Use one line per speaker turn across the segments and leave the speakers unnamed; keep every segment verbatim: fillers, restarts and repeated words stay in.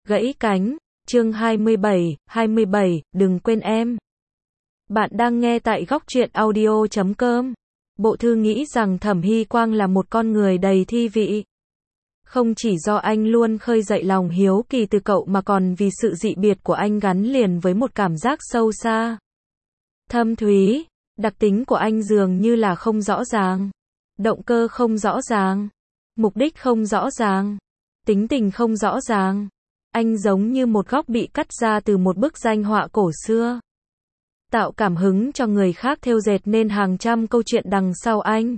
Gãy cánh, chương hai mươi bảy, hai mươi bảy, đừng quên em. Bạn đang nghe tại góc truyện audio chấm com. Bộ thư nghĩ rằng Thẩm Hy Quang là một con người đầy thi vị. Không chỉ do anh luôn khơi dậy lòng hiếu kỳ từ cậu mà còn vì sự dị biệt của anh gắn liền với một cảm giác sâu xa. Thâm thúy, đặc tính của anh dường như là không rõ ràng. Động cơ không rõ ràng. Mục đích không rõ ràng. Tính tình không rõ ràng. Anh giống như một góc bị cắt ra từ một bức danh họa cổ xưa. Tạo cảm hứng cho người khác thêu dệt nên hàng trăm câu chuyện đằng sau anh.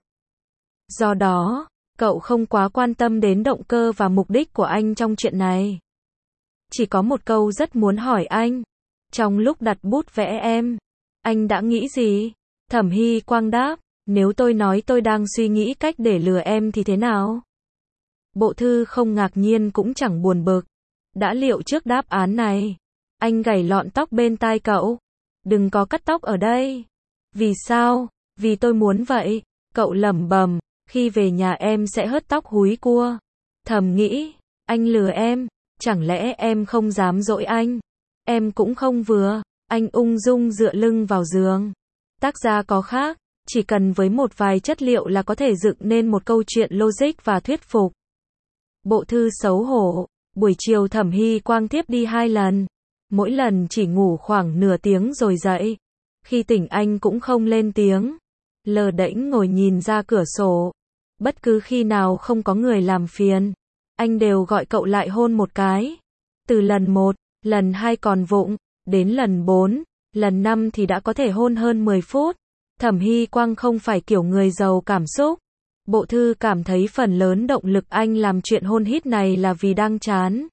Do đó, cậu không quá quan tâm đến động cơ và mục đích của anh trong chuyện này. Chỉ có một câu rất muốn hỏi anh. Trong lúc đặt bút vẽ em, anh đã nghĩ gì? Thẩm Hy Quang đáp, nếu tôi nói tôi đang suy nghĩ cách để lừa em thì thế nào? Bộ thư không ngạc nhiên cũng chẳng buồn bực. Đã liệu trước đáp án này. Anh gảy lọn tóc bên tai cậu. Đừng có cắt tóc ở đây. Vì sao? Vì tôi muốn vậy. Cậu lẩm bẩm, khi về nhà em sẽ hớt tóc húi cua. Thầm nghĩ, anh lừa em. Chẳng lẽ em không dám dỗi anh? Em cũng không vừa. Anh ung dung dựa lưng vào giường. Tác gia có khác. Chỉ cần với một vài chất liệu là có thể dựng nên một câu chuyện logic và thuyết phục. Bộ thư xấu hổ. Buổi chiều Thẩm Hy Quang tiếp đi hai lần. Mỗi lần chỉ ngủ khoảng nửa tiếng rồi dậy. Khi tỉnh anh cũng không lên tiếng. Lờ đễnh ngồi nhìn ra cửa sổ. Bất cứ khi nào không có người làm phiền, anh đều gọi cậu lại hôn một cái. Từ lần một, lần hai còn vụng, đến lần bốn, lần năm thì đã có thể hôn hơn mười phút. Thẩm Hy Quang không phải kiểu người giàu cảm xúc. Bộ thư cảm thấy phần lớn động lực anh làm chuyện hôn hít này là vì đang chán.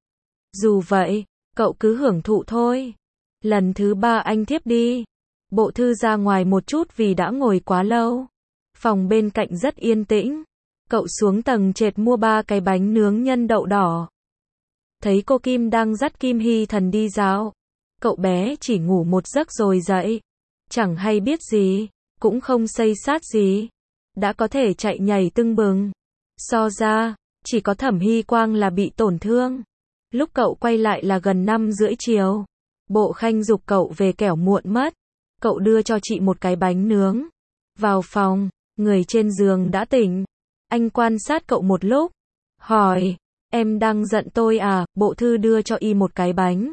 Dù vậy, cậu cứ hưởng thụ thôi. Lần thứ ba anh tiếp đi. Bộ thư ra ngoài một chút vì đã ngồi quá lâu. Phòng bên cạnh rất yên tĩnh. Cậu xuống tầng trệt mua ba cái bánh nướng nhân đậu đỏ. Thấy cô Kim đang dắt Kim Hy Thần đi dạo. Cậu bé chỉ ngủ một giấc rồi dậy. Chẳng hay biết gì, cũng không xây sát gì. Đã có thể chạy nhảy tưng bừng. So ra, chỉ có Thẩm Hy Quang là bị tổn thương. Lúc cậu quay lại là gần năm rưỡi chiều. Bộ Khanh giục cậu về kẻo muộn mất. Cậu đưa cho chị một cái bánh nướng. Vào phòng, người trên giường đã tỉnh. Anh quan sát cậu một lúc. Hỏi, em đang giận tôi à? Bộ thư đưa cho y một cái bánh.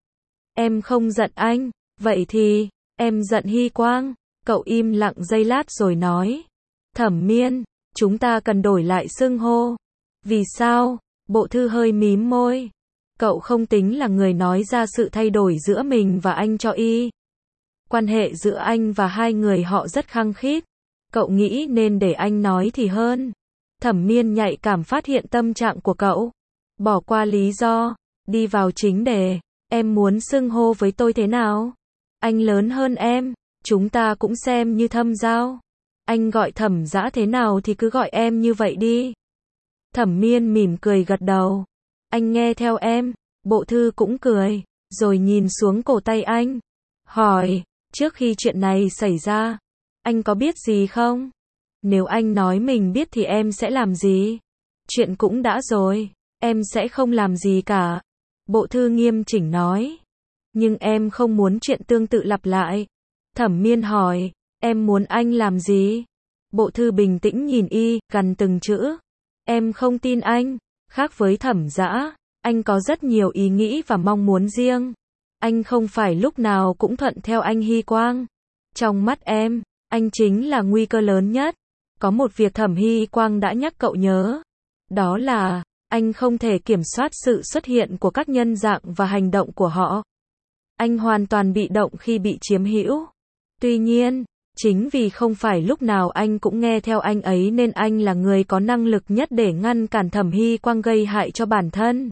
Em không giận anh. Vậy thì, em giận Hy Quang. Cậu im lặng giây lát rồi nói. Thẩm Miên, chúng ta cần đổi lại xưng hô. Vì sao? Bộ thư hơi mím môi. Cậu không tính là người nói ra sự thay đổi giữa mình và anh cho y. Quan hệ giữa anh và hai người họ rất khăng khít. Cậu nghĩ nên để anh nói thì hơn. Thẩm Miên nhạy cảm phát hiện tâm trạng của cậu. Bỏ qua lý do, đi vào chính đề. Em muốn xưng hô với tôi thế nào? Anh lớn hơn em, chúng ta cũng xem như thâm giao. Anh gọi Thẩm Dã thế nào thì cứ gọi em như vậy đi. Thẩm Miên mỉm cười gật đầu. Anh nghe theo em. Bộ thư cũng cười, rồi nhìn xuống cổ tay anh. Hỏi, trước khi chuyện này xảy ra, anh có biết gì không? Nếu anh nói mình biết thì em sẽ làm gì? Chuyện cũng đã rồi, em sẽ không làm gì cả. Bộ thư nghiêm chỉnh nói. Nhưng em không muốn chuyện tương tự lặp lại. Thẩm Miên hỏi, em muốn anh làm gì? Bộ thư bình tĩnh nhìn y, gằn từng chữ. Em không tin anh. Khác với Thẩm Dã, anh có rất nhiều ý nghĩ và mong muốn riêng. Anh không phải lúc nào cũng thuận theo anh Hy Quang. Trong mắt em, anh chính là nguy cơ lớn nhất. Có một việc Thẩm Hy Quang đã nhắc cậu nhớ. Đó là, anh không thể kiểm soát sự xuất hiện của các nhân dạng và hành động của họ. Anh hoàn toàn bị động khi bị chiếm hữu. Tuy nhiên, chính vì không phải lúc nào anh cũng nghe theo anh ấy nên anh là người có năng lực nhất để ngăn cản Thẩm Hy Quang gây hại cho bản thân.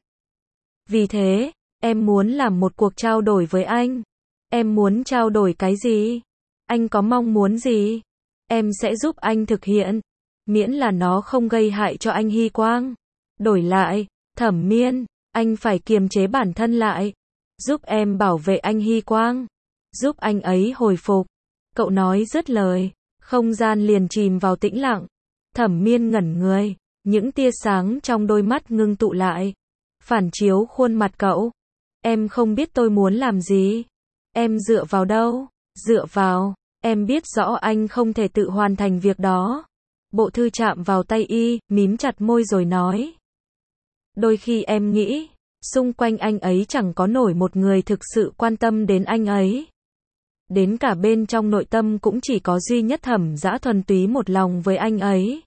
Vì thế, em muốn làm một cuộc trao đổi với anh. Em muốn trao đổi cái gì? Anh có mong muốn gì? Em sẽ giúp anh thực hiện. Miễn là nó không gây hại cho anh Hy Quang. Đổi lại, Thẩm Miên, anh phải kiềm chế bản thân lại. Giúp em bảo vệ anh Hy Quang. Giúp anh ấy hồi phục. Cậu nói dứt lời, không gian liền chìm vào tĩnh lặng. Thẩm Miên ngẩn người, những tia sáng trong đôi mắt ngưng tụ lại. phản chiếu khuôn mặt cậu. Em không biết tôi muốn làm gì. Em dựa vào đâu? Dựa vào, em biết rõ anh không thể tự hoàn thành việc đó. Bộ thư chạm vào tay y, mím chặt môi rồi nói. Đôi khi em nghĩ, xung quanh anh ấy chẳng có nổi một người thực sự quan tâm đến anh ấy. Đến cả bên trong nội tâm cũng chỉ có duy nhất Thẩm Dã thuần túy một lòng với anh ấy.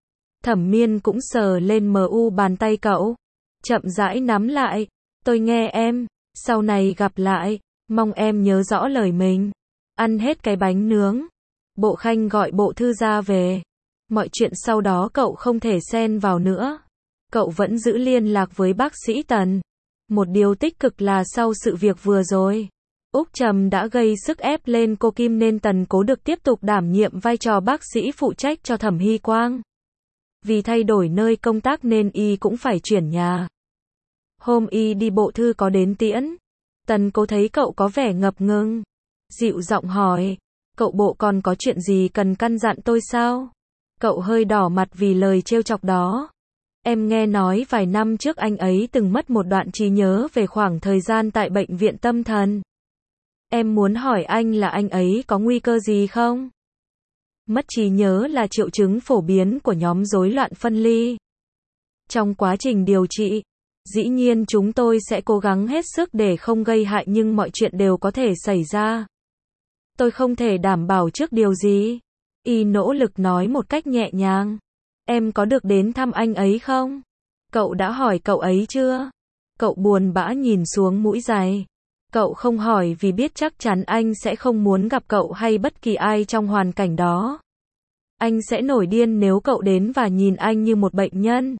Thẩm Miên cũng sờ lên mờ u bàn tay cậu, chậm rãi nắm lại. Tôi nghe em, sau này gặp lại, mong em nhớ rõ lời mình. Ăn hết cái bánh nướng. Bộ Khanh gọi Bộ Thư ra về. Mọi chuyện sau đó cậu không thể xen vào nữa. Cậu vẫn giữ liên lạc với bác sĩ Tần. Một điều tích cực là sau sự việc vừa rồi, Úc Trầm đã gây sức ép lên cô Kim nên Tần Cố được tiếp tục đảm nhiệm vai trò bác sĩ phụ trách cho Thẩm Hy Quang. Vì thay đổi nơi công tác nên y cũng phải chuyển nhà. Hôm y đi Bộ Thư có đến tiễn. Tần Cố thấy cậu có vẻ ngập ngừng, dịu giọng hỏi, cậu Bộ còn có chuyện gì cần căn dặn tôi sao? Cậu hơi đỏ mặt vì lời trêu chọc đó. Em nghe nói vài năm trước anh ấy từng mất một đoạn trí nhớ về khoảng thời gian tại bệnh viện tâm thần. Em muốn hỏi anh là anh ấy có nguy cơ gì không? Mất trí nhớ là triệu chứng phổ biến của nhóm rối loạn phân ly. Trong quá trình điều trị, dĩ nhiên chúng tôi sẽ cố gắng hết sức để không gây hại nhưng mọi chuyện đều có thể xảy ra. Tôi không thể đảm bảo trước điều gì. Y nỗ lực nói một cách nhẹ nhàng. Em có được đến thăm anh ấy không? Cậu đã hỏi cậu ấy chưa? Cậu buồn bã nhìn xuống mũi giày. Cậu không hỏi vì biết chắc chắn anh sẽ không muốn gặp cậu hay bất kỳ ai trong hoàn cảnh đó. Anh sẽ nổi điên nếu cậu đến và nhìn anh như một bệnh nhân.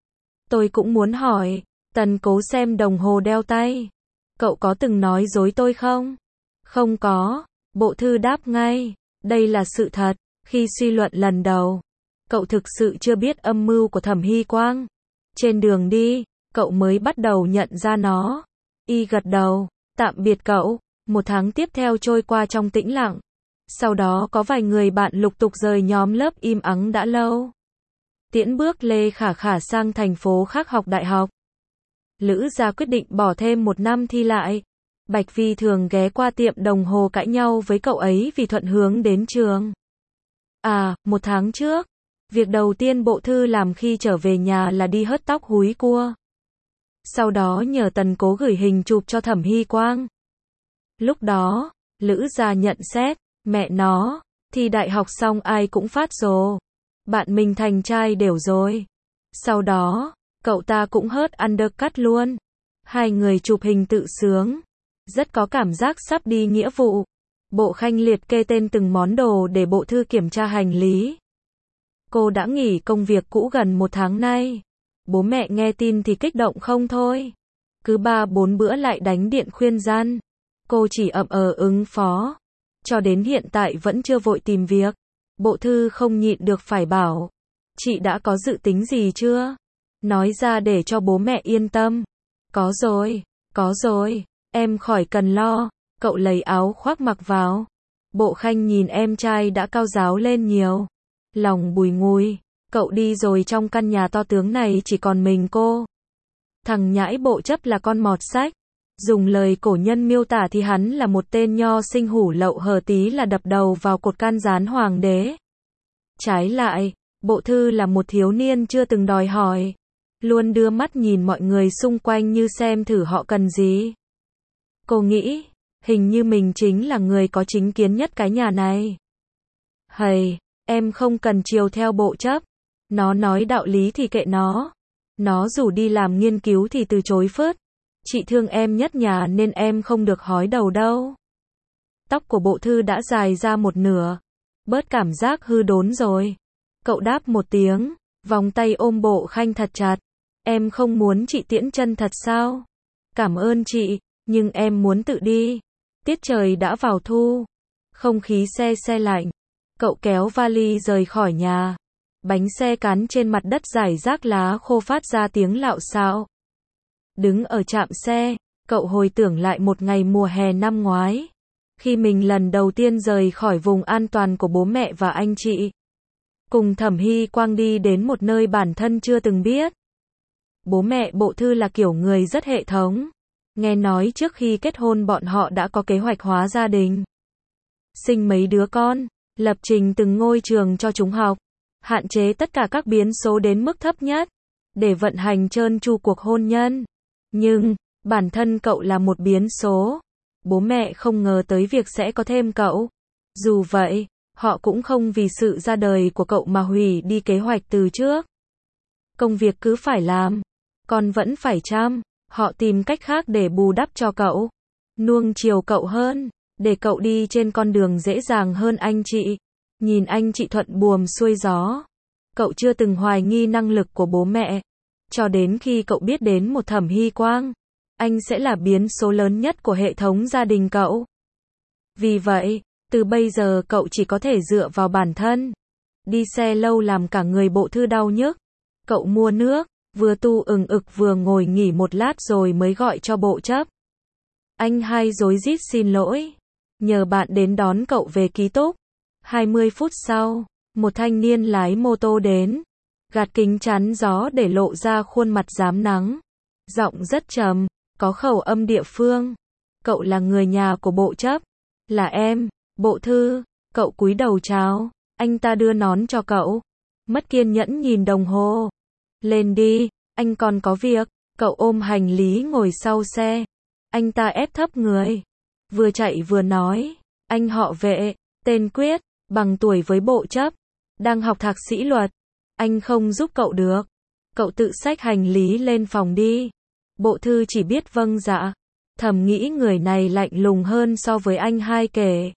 Tôi cũng muốn hỏi. Tần Cố xem đồng hồ đeo tay. Cậu có từng nói dối tôi không? Không có. Bộ Thư đáp ngay. Đây là sự thật. Khi suy luận lần đầu, cậu thực sự chưa biết âm mưu của Thẩm Hy Quang. Trên đường đi, cậu mới bắt đầu nhận ra nó. Y gật đầu. Tạm biệt cậu. Một tháng tiếp theo trôi qua trong tĩnh lặng. Sau đó có vài người bạn lục tục rời nhóm lớp im ắng đã lâu. Tiễn bước Lê Khả Khả sang thành phố khác học đại học. Lữ Gia quyết định bỏ thêm một năm thi lại. Bạch Vi thường ghé qua tiệm đồng hồ cãi nhau với cậu ấy vì thuận hướng đến trường. À, một tháng trước, việc đầu tiên Bộ Thư làm khi trở về nhà là đi hớt tóc húi cua. Sau đó nhờ Tần Cố gửi hình chụp cho Thẩm Hy Quang. Lúc đó, Lữ Gia nhận xét, mẹ nó, thi đại học xong ai cũng phát rồ. Bạn mình thành trai đều rồi. Sau đó, cậu ta cũng hớt undercut luôn. Hai người chụp hình tự sướng. Rất có cảm giác sắp đi nghĩa vụ. Bộ Khanh liệt kê tên từng món đồ để Bộ Thư kiểm tra hành lý. Cô đã nghỉ công việc cũ gần một tháng nay. Bố mẹ nghe tin thì kích động không thôi. Cứ ba bốn bữa lại đánh điện khuyên gian. Cô chỉ ậm ờ ứng phó. Cho đến hiện tại vẫn chưa vội tìm việc. Bộ Thư không nhịn được phải bảo. Chị đã có dự tính gì chưa? Nói ra để cho bố mẹ yên tâm. Có rồi, có rồi, em khỏi cần lo. Cậu lấy áo khoác mặc vào. Bộ Khanh nhìn em trai đã cao ráo lên nhiều. Lòng bùi ngùi. Cậu đi rồi trong căn nhà to tướng này chỉ còn mình cô. Thằng nhãi Bộ Chấp là con mọt sách. Dùng lời cổ nhân miêu tả thì hắn là một tên nho sinh hủ lậu hờ tí là đập đầu vào cột can gián hoàng đế. Trái lại, Bộ Thư là một thiếu niên chưa từng đòi hỏi. Luôn đưa mắt nhìn mọi người xung quanh như xem thử họ cần gì. Cô nghĩ, hình như mình chính là người có chính kiến nhất cái nhà này. Hầy, em không cần chiều theo Bộ Chấp. Nó nói đạo lý thì kệ nó. Nó rủ đi làm nghiên cứu thì từ chối phớt. Chị thương em nhất nhà nên em không được hói đầu đâu. Tóc của Bộ Thư đã dài ra một nửa. Bớt cảm giác hư đốn rồi. Cậu đáp một tiếng, vòng tay ôm Bộ Khanh thật chặt. Em không muốn chị tiễn chân thật sao? Cảm ơn chị, nhưng em muốn tự đi. Tiết trời đã vào thu. Không khí se se lạnh. Cậu kéo vali rời khỏi nhà. Bánh xe cán trên mặt đất rải rác lá khô phát ra tiếng lạo xạo. Đứng ở trạm xe, cậu hồi tưởng lại một ngày mùa hè năm ngoái. Khi mình lần đầu tiên rời khỏi vùng an toàn của bố mẹ và anh chị. Cùng Thẩm Hy Quang đi đến một nơi bản thân chưa từng biết. Bố mẹ Bộ Thư là kiểu người rất hệ thống. Nghe nói trước khi kết hôn bọn họ đã có kế hoạch hóa gia đình. Sinh mấy đứa con, lập trình từng ngôi trường cho chúng học, hạn chế tất cả các biến số đến mức thấp nhất, để vận hành trơn tru cuộc hôn nhân. Nhưng, bản thân cậu là một biến số. Bố mẹ không ngờ tới việc sẽ có thêm cậu. Dù vậy, họ cũng không vì sự ra đời của cậu mà hủy đi kế hoạch từ trước. Công việc cứ phải làm, con vẫn phải chăm, họ tìm cách khác để bù đắp cho cậu, nuông chiều cậu hơn, để cậu đi trên con đường dễ dàng hơn anh chị. Nhìn anh chị thuận buồm xuôi gió. Cậu chưa từng hoài nghi năng lực của bố mẹ. Cho đến khi cậu biết đến một Thẩm Hy Quang, anh sẽ là biến số lớn nhất của hệ thống gia đình cậu. Vì vậy, từ bây giờ cậu chỉ có thể dựa vào bản thân. Đi xe lâu làm cả người Bộ Thư đau nhức. Cậu mua nước, vừa tu ừng ực vừa ngồi nghỉ một lát rồi mới gọi cho Bộ Chấp. Anh hai rối rít xin lỗi. Nhờ bạn đến đón cậu về ký túc. hai mươi phút sau, một thanh niên lái mô tô đến. Gạt kính chắn gió để lộ ra khuôn mặt rám nắng. Giọng rất trầm, có khẩu âm địa phương. Cậu là người nhà của Bộ Chấp. Là em, Bộ Thư. Cậu cúi đầu chào. Anh ta đưa nón cho cậu. Mất kiên nhẫn nhìn đồng hồ. Lên đi, anh còn có việc. Cậu ôm hành lý ngồi sau xe. Anh ta ép thấp người. Vừa chạy vừa nói. Anh họ Vệ, tên Quyết, bằng tuổi với Bộ Chấp. Đang học thạc sĩ luật. Anh không giúp cậu được. Cậu tự xách hành lý lên phòng đi. Bộ Thư chỉ biết vâng dạ. Thầm nghĩ người này lạnh lùng hơn so với anh hai kể.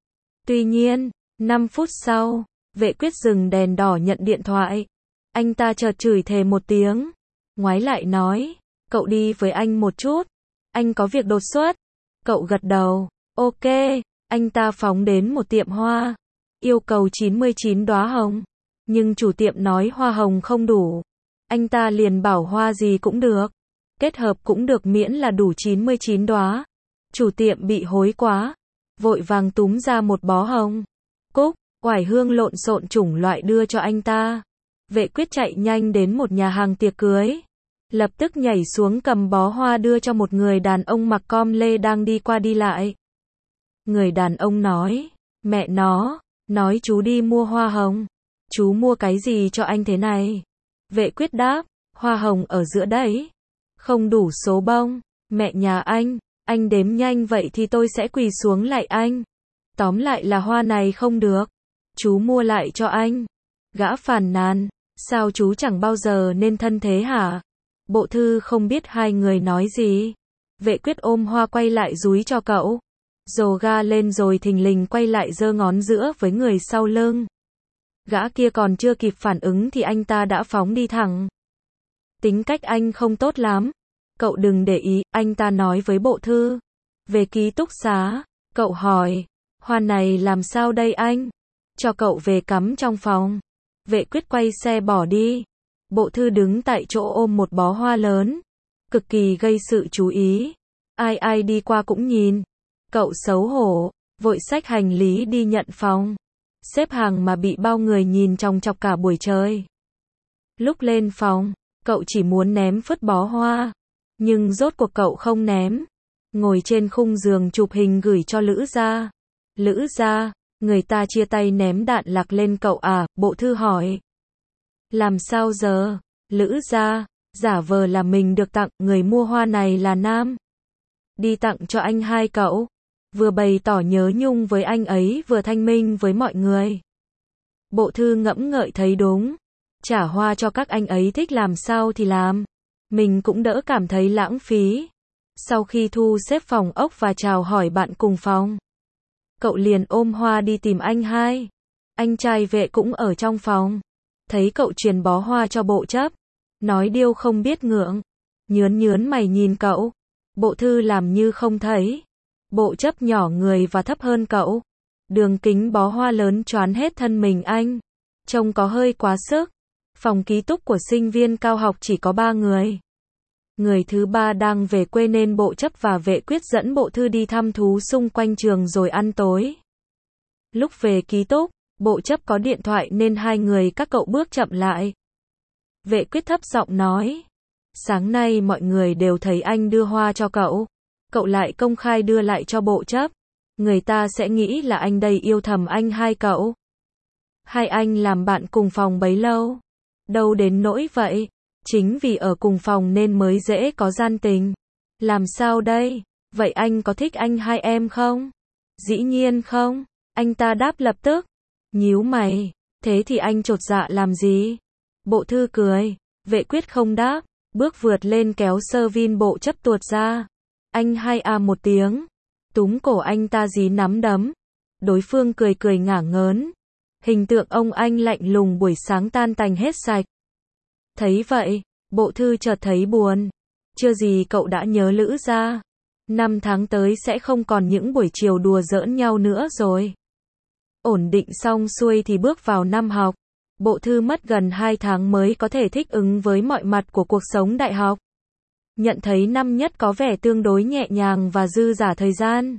Tuy nhiên, năm phút sau, Vệ Quyết dừng đèn đỏ nhận điện thoại. Anh ta chợt chửi thề một tiếng. Ngoái lại nói, cậu đi với anh một chút. Anh có việc đột xuất. Cậu gật đầu, ok. Anh ta phóng đến một tiệm hoa. Yêu cầu chín mươi chín đóa hồng. Nhưng chủ tiệm nói hoa hồng không đủ. Anh ta liền bảo hoa gì cũng được. Kết hợp cũng được miễn là đủ chín mươi chín đóa. Chủ tiệm bị hối quá. Vội vàng túm ra một bó hồng. Cúc, oải hương lộn xộn chủng loại đưa cho anh ta. Vệ Quyết chạy nhanh đến một nhà hàng tiệc cưới. Lập tức nhảy xuống cầm bó hoa đưa cho một người đàn ông mặc com lê đang đi qua đi lại. Người đàn ông nói, mẹ nó, nói chú đi mua hoa hồng. Chú mua cái gì cho anh thế này? Vệ Quyết đáp, hoa hồng ở giữa đấy. Không đủ số bông. Mẹ nhà anh, anh đếm nhanh vậy thì tôi sẽ quỳ xuống lại anh. Tóm lại là hoa này không được. Chú mua lại cho anh. Gã phàn nàn, sao chú chẳng bao giờ nên thân thế hả? Bộ Thư không biết hai người nói gì. Vệ Quyết ôm hoa quay lại dúi cho cậu. Dồ ga lên rồi thình lình quay lại giơ ngón giữa với người sau lưng. Gã kia còn chưa kịp phản ứng thì anh ta đã phóng đi thẳng. Tính cách anh không tốt lắm. Cậu đừng để ý, anh ta nói với Bộ Thư. Về ký túc xá, cậu hỏi, hoa này làm sao đây anh? Cho cậu về cắm trong phòng. Vệ Quyết quay xe bỏ đi. Bộ Thư đứng tại chỗ ôm một bó hoa lớn. Cực kỳ gây sự chú ý. Ai ai đi qua cũng nhìn. Cậu xấu hổ, vội xách hành lý đi nhận phòng. Xếp hàng mà bị bao người nhìn chòng chọc cả buổi trời. Lúc lên phòng, cậu chỉ muốn ném phứt bó hoa. Nhưng rốt cuộc cậu không ném. Ngồi trên khung giường chụp hình gửi cho Lữ Gia. Lữ Gia, người ta chia tay ném đạn lạc lên cậu à? Bộ Thư hỏi. Làm sao giờ? Lữ Gia, giả vờ là mình được tặng, người mua hoa này là nam. Đi tặng cho anh hai cậu. Vừa bày tỏ nhớ nhung với anh ấy vừa thanh minh với mọi người. Bộ Thư ngẫm ngợi thấy đúng. Trả hoa cho các anh ấy thích làm sao thì làm. Mình cũng đỡ cảm thấy lãng phí. Sau khi thu xếp phòng ốc và chào hỏi bạn cùng phòng, cậu liền ôm hoa đi tìm anh hai. Anh trai Vệ cũng ở trong phòng. Thấy cậu truyền bó hoa cho Bộ Chấp. Nói điêu không biết ngượng. Nhướn nhướn mày nhìn cậu. Bộ Thư làm như không thấy. Bộ Chấp nhỏ người và thấp hơn cậu. Đường kính bó hoa lớn choán hết thân mình anh. Trông có hơi quá sức. Phòng ký túc của sinh viên cao học chỉ có ba người. Người thứ ba đang về quê nên Bộ Chấp và Vệ Quyết dẫn Bộ Thư đi thăm thú xung quanh trường rồi ăn tối. Lúc về ký túc, Bộ Chấp có điện thoại nên hai người các cậu bước chậm lại. Vệ Quyết thấp giọng nói. Sáng nay mọi người đều thấy anh đưa hoa cho cậu. Cậu lại công khai đưa lại cho bộ chấp. Người ta sẽ nghĩ là anh đây yêu thầm anh hai cậu. Hai anh làm bạn cùng phòng bấy lâu. Đâu đến nỗi vậy. Chính vì ở cùng phòng nên mới dễ có gian tình. Làm sao đây? Vậy anh có thích anh hai em không? Dĩ nhiên không. Anh ta đáp lập tức. Nhíu mày. Thế thì anh chột dạ làm gì? Bộ thư cười. Vệ quyết không đáp. Bước vượt lên kéo sơ vin bộ chấp tuột ra. Anh hai à một tiếng. Túm cổ anh ta dí nắm đấm. Đối phương cười cười ngả ngớn. Hình tượng ông anh lạnh lùng buổi sáng tan tành hết sạch. Thấy vậy, bộ thư chợt thấy buồn. Chưa gì cậu đã nhớ Lữ ra. Năm tháng tới sẽ không còn những buổi chiều đùa giỡn nhau nữa rồi. Ổn định xong xuôi thì bước vào năm học. Bộ thư mất gần hai tháng mới có thể thích ứng với mọi mặt của cuộc sống đại học. Nhận thấy năm nhất có vẻ tương đối nhẹ nhàng và dư dả thời gian.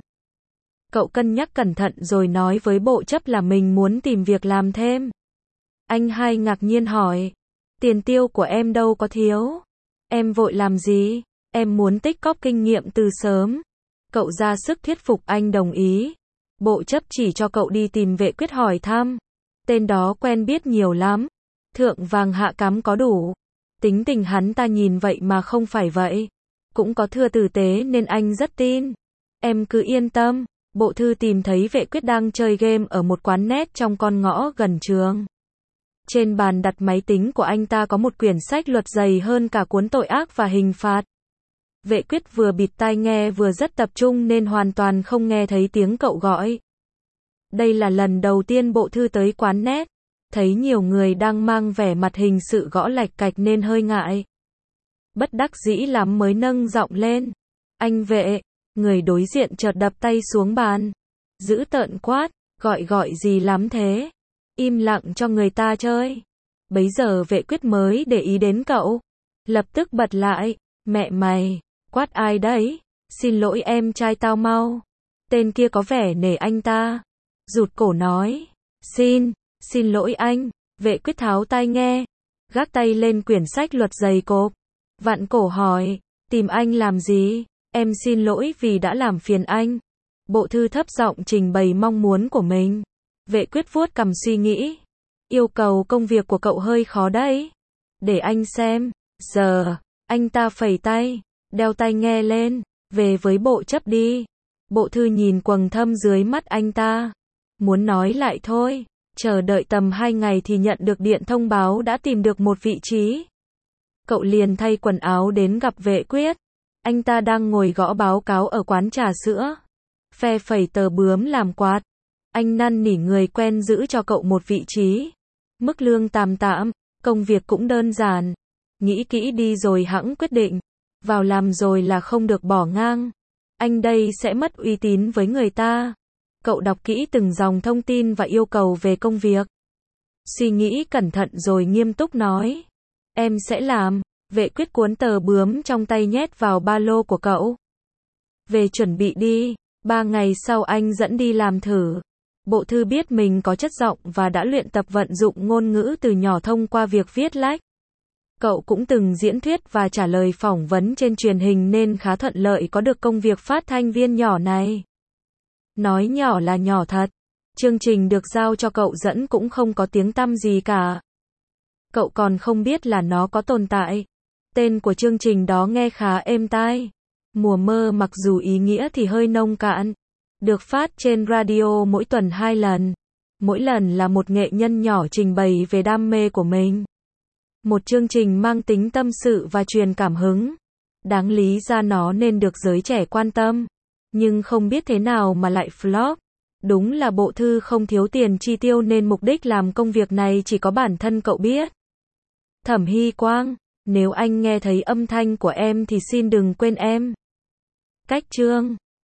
Cậu cân nhắc cẩn thận rồi nói với bộ chấp là mình muốn tìm việc làm thêm. Anh hai ngạc nhiên hỏi. Tiền tiêu của em đâu có thiếu. Em vội làm gì? Em muốn tích cóp kinh nghiệm từ sớm. Cậu ra sức thuyết phục anh đồng ý. Bộ chấp chỉ cho cậu đi tìm Vệ Quyết hỏi thăm. Tên đó quen biết nhiều lắm. Thượng vàng hạ cám có đủ. Tính tình hắn ta nhìn vậy mà không phải vậy. Cũng có thừa tử tế nên anh rất tin. Em cứ yên tâm. Bộ thư tìm thấy Vệ Quyết đang chơi game ở một quán net trong con ngõ gần trường. Trên bàn đặt máy tính của anh ta có một quyển sách luật dày hơn cả cuốn Tội ác và hình phạt. Vệ Quyết vừa bịt tai nghe vừa rất tập trung nên hoàn toàn không nghe thấy tiếng cậu gọi. Đây là lần đầu tiên bộ thư tới quán net. Thấy nhiều người đang mang vẻ mặt hình sự gõ lạch cạch nên hơi ngại. Bất đắc dĩ lắm mới nâng giọng lên. Anh Vệ. Người đối diện chợt đập tay xuống bàn. Dữ tợn quát. Gọi gọi gì lắm thế? Im lặng cho người ta chơi. Bấy giờ Vệ Quyết mới để ý đến cậu. Lập tức bật lại. Mẹ mày. Quát ai đấy? Xin lỗi em trai tao mau. Tên kia có vẻ nể anh ta. Rụt cổ nói. Xin. Xin lỗi anh. Vệ Quyết tháo tai nghe. Gác tay lên quyển sách luật dày cộp. Vặn cổ hỏi. Tìm anh làm gì? Em xin lỗi vì đã làm phiền anh. Bộ thư thấp giọng trình bày mong muốn của mình. Vệ Quyết vuốt cằm suy nghĩ. Yêu cầu công việc của cậu hơi khó đấy. Để anh xem. Giờ. Anh ta phẩy tay. Đeo tai nghe lên. Về với bộ chấp đi. Bộ thư nhìn quầng thâm dưới mắt anh ta. Muốn nói lại thôi. Chờ đợi tầm hai ngày thì nhận được điện thông báo đã tìm được một vị trí. Cậu liền thay quần áo đến gặp Vệ Quyết. Anh ta đang ngồi gõ báo cáo ở quán trà sữa. Phe phẩy tờ bướm làm quạt. Anh năn nỉ người quen giữ cho cậu một vị trí. Mức lương tạm tạm, công việc cũng đơn giản. Nghĩ kỹ đi rồi hẵng quyết định. Vào làm rồi là không được bỏ ngang. Anh đây sẽ mất uy tín với người ta. Cậu đọc kỹ từng dòng thông tin và yêu cầu về công việc. Suy nghĩ cẩn thận rồi nghiêm túc nói. Em sẽ làm. Vệ Quyết cuốn tờ bướm trong tay nhét vào ba lô của cậu. Về chuẩn bị đi. Ba ngày sau anh dẫn đi làm thử. Bộ thư biết mình có chất giọng và đã luyện tập vận dụng ngôn ngữ từ nhỏ thông qua việc viết lách. Cậu cũng từng diễn thuyết và trả lời phỏng vấn trên truyền hình nên khá thuận lợi có được công việc phát thanh viên nhỏ này. Nói nhỏ là nhỏ thật. Chương trình được giao cho cậu dẫn cũng không có tiếng tăm gì cả. Cậu còn không biết là nó có tồn tại. Tên của chương trình đó nghe khá êm tai. Mùa mơ mặc dù ý nghĩa thì hơi nông cạn. Được phát trên radio mỗi tuần hai lần. Mỗi lần là một nghệ nhân nhỏ trình bày về đam mê của mình. Một chương trình mang tính tâm sự và truyền cảm hứng. Đáng lý ra nó nên được giới trẻ quan tâm. Nhưng không biết thế nào mà lại flop. Đúng là bộ thư không thiếu tiền chi tiêu nên mục đích làm công việc này chỉ có bản thân cậu biết. Thẩm Hy Quang, nếu anh nghe thấy âm thanh của em thì xin đừng quên em. Cách chương